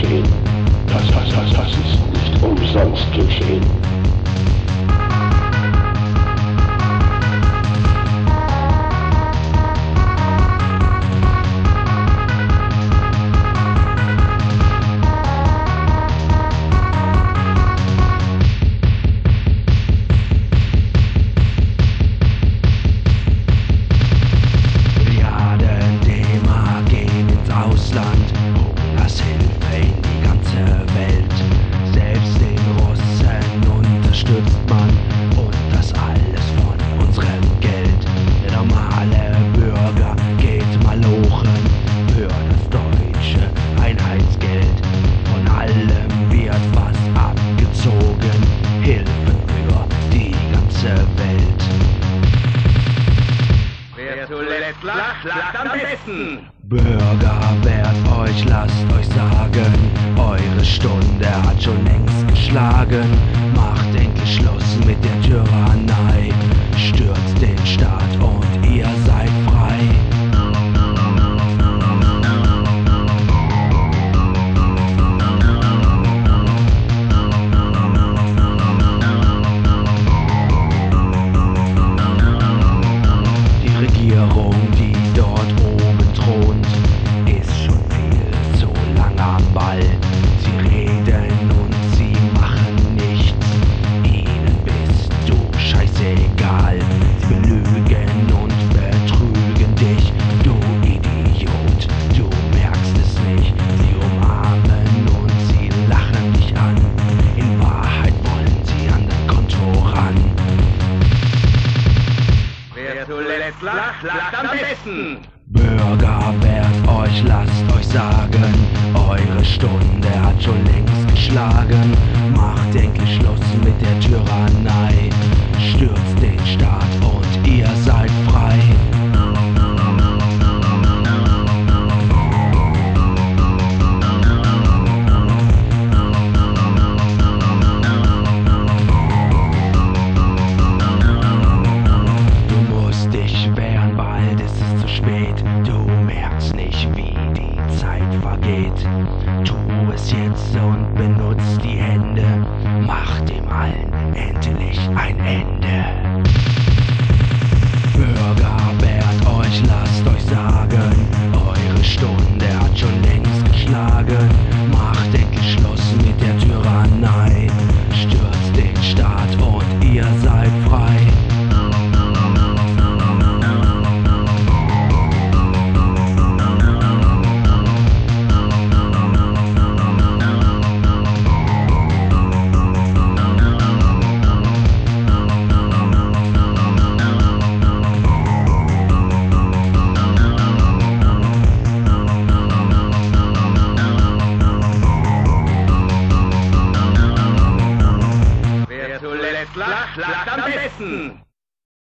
geschehen. Das ist nicht umsonst geschehen. Hungershilfe in die ganze Welt. Selbst den Russen unterstützt man und das alles von unserem Geld. Der normale Bürger geht malochen für das deutsche Einheitsgeld. Von allem wird was abgezogen, Hilfen für die ganze Welt. Wer zuletzt lacht, lacht am besten. Bürger, wehrt euch, lasst euch sagen, eure Stunde hat schon längst geschlagen. Macht endlich Schluss mit der Tyrannei, stürzt den Staat und ihr seid frei. Die Regierung, die dort oben thront, ist schon viel zu lang am Ball. Sie reden und sie machen nichts, ihnen bist du scheißegal. Sie belügen und betrügen dich, du Idiot, du merkst es nicht. Sie umarmen und sie lachen dich an, in Wahrheit wollen sie an dein Konto ran. Wer zuletzt lacht, lacht am besten. Bürger, wehrt euch, lasst euch sagen, eure Stunde hat schon längst geschlagen. Macht endlich Schluss mit der Tyrannei, stürzt den Staat und ihr seid frei. Du musst dich wehren, bald ist es zu spät. Du merkst nicht, wie die Zeit vergeht. Tu es jetzt und benutzt die Hände. Mach dem allen endlich ein Ende. Bürger, wehrt euch, lasst euch sagen, eure Stunde hat schon längst geschlagen. Macht endlich Schluss mit der Tyrannei, stürzt den Staat und ihr seid frei. Wer zuletzt lacht, lacht am besten.